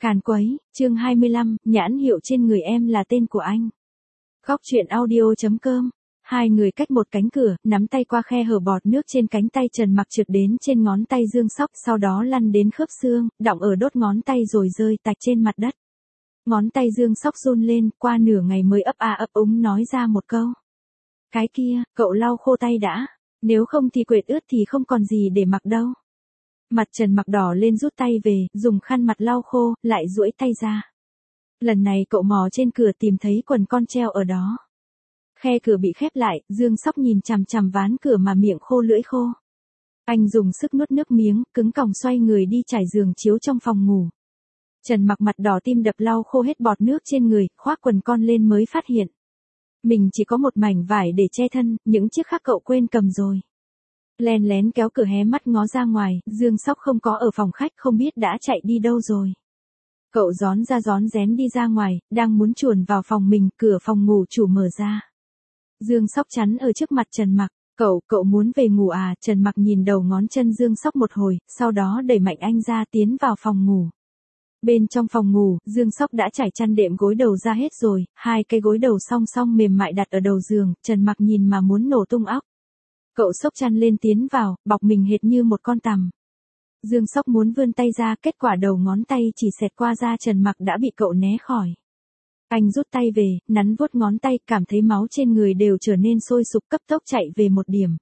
Càn quấy, chương 25, nhãn hiệu trên người em là tên của anh. Góc truyện audio.com. Hai người cách một cánh cửa, nắm tay qua khe hở bọt nước trên cánh tay Trần Mặc trượt đến trên ngón tay Dương Sóc, sau đó lăn đến khớp xương, đọng ở đốt ngón tay rồi rơi tạch trên mặt đất. Ngón tay Dương Sóc run lên, qua nửa ngày mới ấp a ấp úng nói ra một câu. Cái kia, cậu lau khô tay đã, nếu không thì quệt ướt thì không còn gì để mặc đâu. Mặt Trần Mặc đỏ lên rút tay về, dùng khăn mặt lau khô, lại duỗi tay ra. Lần này cậu mò trên cửa tìm thấy quần con treo ở đó. Khe cửa bị khép lại, Dương Sóc nhìn chằm chằm ván cửa mà miệng khô lưỡi khô. Anh dùng sức nuốt nước miếng, cứng còng xoay người đi trải giường chiếu trong phòng ngủ. Trần Mặc mặt đỏ tim đập lau khô hết bọt nước trên người, khoác quần con lên mới phát hiện. Mình chỉ có một mảnh vải để che thân, những chiếc khác cậu quên cầm rồi. Len lén kéo cửa hé mắt ngó ra ngoài, Dương Sóc không có ở phòng khách, không biết đã chạy đi đâu rồi. Cậu rón ra rón rén đi ra ngoài, đang muốn chuồn vào phòng mình, cửa phòng ngủ chủ mở ra. Dương Sóc chắn ở trước mặt Trần Mặc, cậu muốn về ngủ à? Trần Mặc nhìn đầu ngón chân Dương Sóc một hồi, sau đó đẩy mạnh anh ra tiến vào phòng ngủ. Bên trong phòng ngủ, Dương Sóc đã trải chăn đệm gối đầu ra hết rồi, hai cái gối đầu song song mềm mại đặt ở đầu giường, Trần Mặc nhìn mà muốn nổ tung óc. Cậu xốc chăn lên tiến vào, bọc mình hệt như một con tằm. Dương Sóc muốn vươn tay ra, kết quả đầu ngón tay chỉ xẹt qua da Trần Mặc đã bị cậu né khỏi. Anh rút tay về, nắn vuốt ngón tay, cảm thấy máu trên người đều trở nên sôi sục, cấp tốc chạy về một điểm.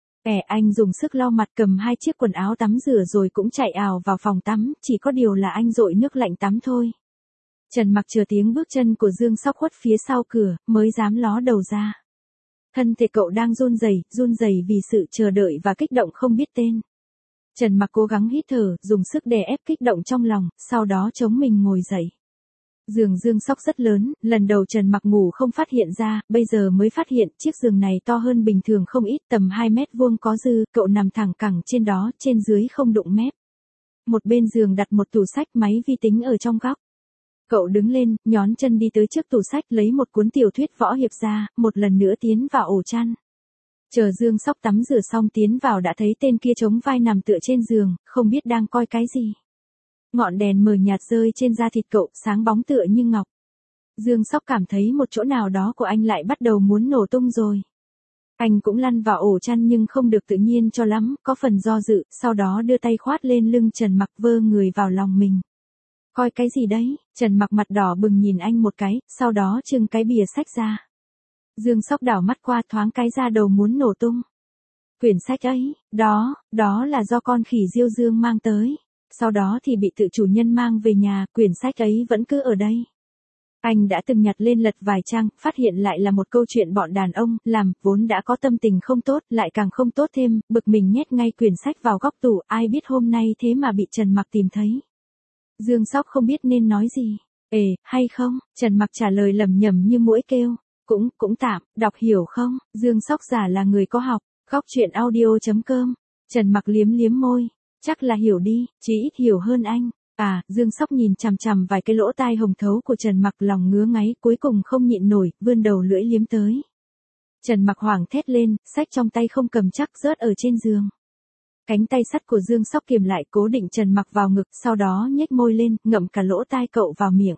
Anh dùng sức lau mặt, cầm hai chiếc quần áo tắm rửa rồi cũng chạy ào vào phòng tắm, chỉ có điều là anh dội nước lạnh tắm thôi. Trần Mặc chờ tiếng bước chân của Dương Sóc khuất phía sau cửa, mới dám ló đầu ra. Thân thể cậu đang run rẩy vì sự chờ đợi và kích động không biết tên. Trần Mặc cố gắng hít thở, dùng sức đè ép kích động trong lòng, sau đó chống mình ngồi dậy. Giường Dương Sóc rất lớn, lần đầu Trần Mặc ngủ không phát hiện ra, bây giờ mới phát hiện chiếc giường này to hơn bình thường không ít, tầm 2 mét vuông có dư, cậu nằm thẳng cẳng trên đó, trên dưới không đụng mép. Một bên giường đặt một tủ sách, máy vi tính ở trong góc. Cậu đứng lên, nhón chân đi tới trước tủ sách, lấy một cuốn tiểu thuyết võ hiệp ra, một lần nữa tiến vào ổ chăn. Chờ Dương Sóc tắm rửa xong tiến vào đã thấy tên kia chống vai nằm tựa trên giường, không biết đang coi cái gì. Ngọn đèn mờ nhạt rơi trên da thịt cậu, sáng bóng tựa như ngọc. Dương Sóc cảm thấy một chỗ nào đó của anh lại bắt đầu muốn nổ tung rồi. Anh cũng lăn vào ổ chăn nhưng không được tự nhiên cho lắm, có phần do dự, sau đó đưa tay khoát lên lưng Trần Mặc, vơ người vào lòng mình. Coi cái gì đấy? Trần Mặc mặt đỏ bừng nhìn anh một cái, sau đó trưng cái bìa sách ra. Dương Sóc đảo mắt qua, thoáng cái da đầu muốn nổ tung. Quyển sách ấy, đó là do con khỉ Diêu Dương mang tới. Sau đó thì bị tự chủ nhân mang về nhà, quyển sách ấy vẫn cứ ở đây. Anh đã từng nhặt lên lật vài trang, phát hiện lại là một câu chuyện bọn đàn ông, làm, vốn đã có tâm tình không tốt, lại càng không tốt thêm, bực mình nhét ngay quyển sách vào góc tủ, ai biết hôm nay thế mà bị Trần Mặc tìm thấy. Dương Sóc không biết nên nói gì. Hay không? Trần Mặc trả lời lẩm nhẩm như muỗi kêu. Cũng tạm, đọc hiểu không? Dương Sóc giả là người có học. Góc truyện audio.com. Trần Mặc liếm liếm môi. Chắc là hiểu đi, chí ít hiểu hơn anh. Dương Sóc nhìn chằm chằm vài cái lỗ tai hồng thấu của Trần Mặc, lòng ngứa ngáy, cuối cùng không nhịn nổi, vươn đầu lưỡi liếm tới. Trần Mặc hoảng thét lên, sách trong tay không cầm chắc rớt ở trên giường. Cánh tay sắt của Dương Sóc kiềm lại, cố định Trần Mặc vào ngực, sau đó nhếch môi lên, ngậm cả lỗ tai cậu vào miệng.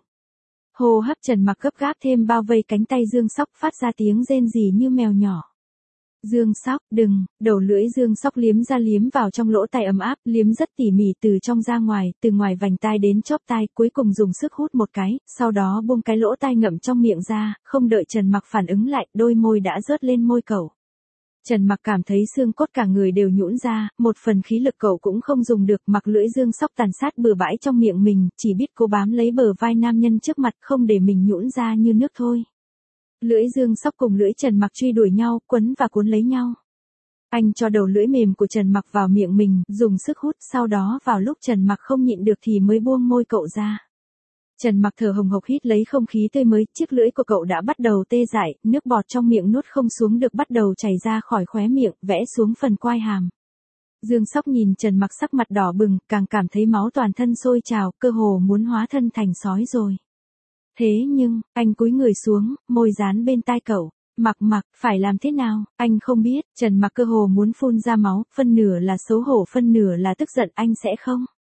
Hô hấp Trần Mặc gấp gáp thêm bao vây cánh tay Dương Sóc, phát ra tiếng rên rỉ như mèo nhỏ. Dương Sóc, đừng, đầu lưỡi Dương Sóc liếm ra liếm vào trong lỗ tai ấm áp, liếm rất tỉ mỉ từ trong ra ngoài, từ ngoài vành tai đến chóp tai, cuối cùng dùng sức hút một cái, sau đó buông cái lỗ tai ngậm trong miệng ra, không đợi Trần Mặc phản ứng lại, đôi môi đã rớt lên môi cậu. Trần Mặc cảm thấy xương cốt cả người đều nhũn ra, một phần khí lực cậu cũng không dùng được, mặc lưỡi Dương Sóc tàn sát bừa bãi trong miệng mình, chỉ biết cố bám lấy bờ vai nam nhân trước mặt, không để mình nhũn ra như nước thôi. Lưỡi Dương Sóc cùng lưỡi Trần Mặc truy đuổi nhau, quấn và cuốn lấy nhau. Anh cho đầu lưỡi mềm của Trần Mặc vào miệng mình, dùng sức hút, sau đó vào lúc Trần Mặc không nhịn được thì mới buông môi cậu ra. Trần Mặc thở hồng hộc hít lấy không khí tươi mới, chiếc lưỡi của cậu đã bắt đầu tê dại, nước bọt trong miệng nuốt không xuống được bắt đầu chảy ra khỏi khóe miệng, vẽ xuống phần quai hàm. Dương Sóc nhìn Trần Mặc sắc mặt đỏ bừng, càng cảm thấy máu toàn thân sôi trào, cơ hồ muốn hóa thân thành sói rồi. Thế nhưng, anh cúi người xuống, môi dán bên tai cậu. Mặc, phải làm thế nào? Anh không biết. Trần Mặc cơ hồ muốn phun ra máu, phân nửa là xấu hổ, phân nửa là tức giận. Anh sẽ không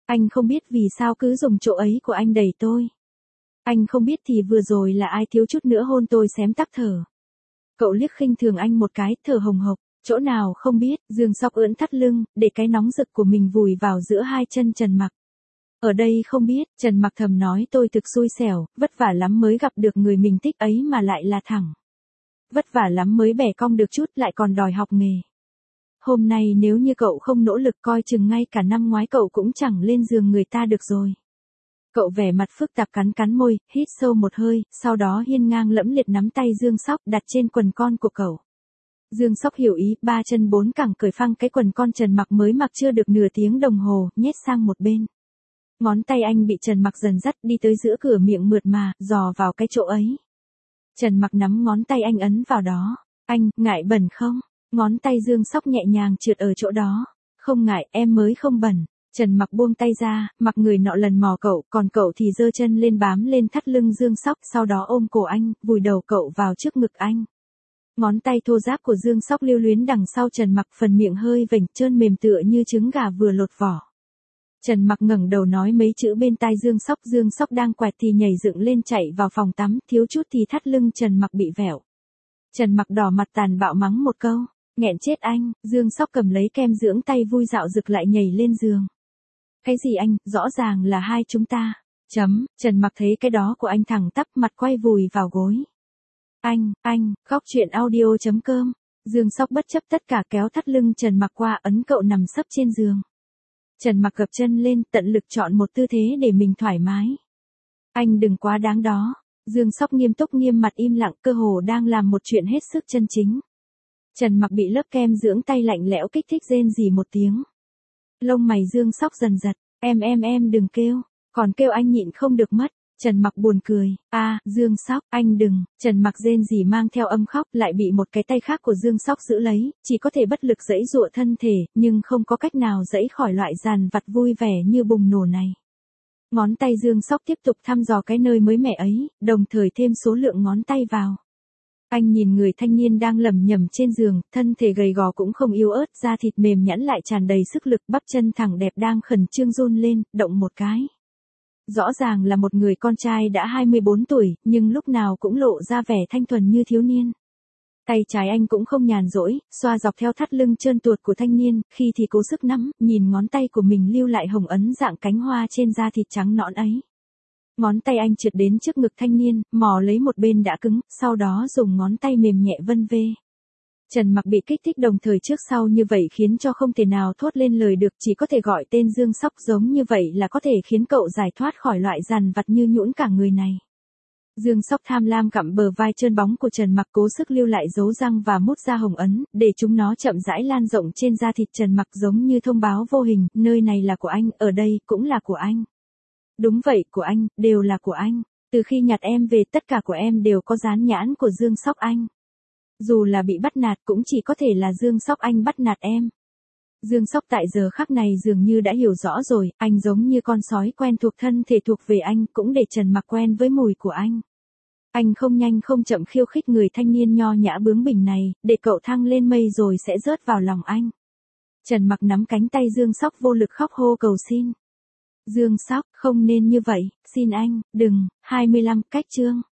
Anh không biết vì sao cứ dùng chỗ ấy của anh đẩy tôi. Anh không biết thì vừa rồi là ai thiếu chút nữa hôn tôi xém tắc thở. Cậu liếc khinh thường anh một cái, thở hồng hộc, chỗ nào không biết, Dương Sóc ưỡn thắt lưng, để cái nóng rực của mình vùi vào giữa hai chân Trần Mặc. Ở đây không biết, Trần Mặc thầm nói tôi thực xui xẻo, vất vả lắm mới gặp được người mình thích ấy mà lại là thẳng. Vất vả lắm mới bẻ cong được chút lại còn đòi học nghề. Hôm nay nếu như cậu không nỗ lực coi chừng ngay cả năm ngoái cậu cũng chẳng lên giường người ta được rồi. Cậu vẻ mặt phức tạp cắn cắn môi, hít sâu một hơi, sau đó hiên ngang lẫm liệt nắm tay Dương Sóc đặt trên quần con của cậu. Dương Sóc hiểu ý, ba chân bốn cẳng cởi phăng cái quần con Trần Mặc mới mặc chưa được nửa tiếng đồng hồ, nhét sang một bên. Ngón tay anh bị Trần Mặc dần dắt đi tới giữa cửa miệng mượt mà, dò vào cái chỗ ấy. Trần Mặc nắm ngón tay anh ấn vào đó. Anh, ngại bẩn không? Ngón tay Dương Sóc nhẹ nhàng trượt ở chỗ đó. Không ngại, em mới không bẩn. Trần Mặc buông tay ra, mặc người nọ lần mò cậu, còn cậu thì giơ chân lên bám lên thắt lưng Dương Sóc, sau đó ôm cổ anh, vùi đầu cậu vào trước ngực anh. Ngón tay thô ráp của Dương Sóc lưu luyến đằng sau Trần Mặc, phần miệng hơi vểnh trơn mềm tựa như trứng gà vừa lột vỏ. Trần Mặc ngẩng đầu nói mấy chữ bên tai Dương Sóc đang quẹt thì nhảy dựng lên chạy vào phòng tắm, thiếu chút thì thắt lưng Trần Mặc bị vẹo. Trần Mặc đỏ mặt tàn bạo mắng một câu, nghẹn chết anh. Dương Sóc cầm lấy kem dưỡng tay vui dạo rực lại nhảy lên giường. Cái gì anh, rõ ràng là hai chúng ta. Trần Mặc thấy cái đó của anh thẳng tắp, mặt quay vùi vào gối. Anh, khóc chuyện audio.com. Dương Sóc bất chấp tất cả kéo thắt lưng Trần Mặc qua ấn cậu nằm sấp trên giường. Trần Mặc gập chân lên, tận lực chọn một tư thế để mình thoải mái. Anh đừng quá đáng đó. Dương Sóc nghiêm túc nghiêm mặt im lặng, cơ hồ đang làm một chuyện hết sức chân chính. Trần Mặc bị lớp kem dưỡng tay lạnh lẽo kích thích rên rỉ một tiếng. Lông mày Dương Sóc dần giật, em đừng kêu, còn kêu anh nhịn không được mất. Trần Mặc buồn cười, Dương Sóc, anh đừng. Trần Mặc rên rỉ mang theo âm khóc, lại bị một cái tay khác của Dương Sóc giữ lấy, chỉ có thể bất lực giãy giụa thân thể, nhưng không có cách nào giãy khỏi loại dàn vặt vui vẻ như bùng nổ này. Ngón tay Dương Sóc tiếp tục thăm dò cái nơi mới mẻ ấy, đồng thời thêm số lượng ngón tay vào. Anh nhìn người thanh niên đang lẩm nhẩm trên giường, thân thể gầy gò cũng không yếu ớt, da thịt mềm nhẵn lại tràn đầy sức lực, bắp chân thẳng đẹp đang khẩn trương run lên, động một cái. Rõ ràng là một người con trai đã 24 tuổi, nhưng lúc nào cũng lộ ra vẻ thanh thuần như thiếu niên. Tay trái anh cũng không nhàn rỗi, xoa dọc theo thắt lưng trơn tuột của thanh niên, khi thì cố sức nắm, nhìn ngón tay của mình lưu lại hồng ấn dạng cánh hoa trên da thịt trắng nõn ấy. Ngón tay anh trượt đến trước ngực thanh niên, mò lấy một bên đã cứng, sau đó dùng ngón tay mềm nhẹ vân vê. Trần Mặc bị kích thích đồng thời trước sau như vậy khiến cho không thể nào thốt lên lời được, chỉ có thể gọi tên Dương Sóc, giống như vậy là có thể khiến cậu giải thoát khỏi loại dằn vặt như nhũn cả người này. Dương Sóc tham lam gặm bờ vai trơn bóng của Trần Mặc, cố sức lưu lại dấu răng và mút ra hồng ấn, để chúng nó chậm rãi lan rộng trên da thịt Trần Mặc, giống như thông báo vô hình, nơi này là của anh, ở đây cũng là của anh. Đúng vậy, của anh, đều là của anh. Từ khi nhặt em về tất cả của em đều có dán nhãn của Dương Sóc anh. Dù là bị bắt nạt cũng chỉ có thể là Dương Sóc anh bắt nạt em. Dương Sóc tại giờ khắc này dường như đã hiểu rõ rồi, anh giống như con sói quen thuộc thân thể thuộc về anh, cũng để Trần Mặc quen với mùi của anh. Anh không nhanh không chậm khiêu khích người thanh niên nho nhã bướng bỉnh này, để cậu thăng lên mây rồi sẽ rớt vào lòng anh. Trần Mặc nắm cánh tay Dương Sóc vô lực khóc hô cầu xin. Dương Sóc, không nên như vậy, xin anh, đừng. 25, cách chương.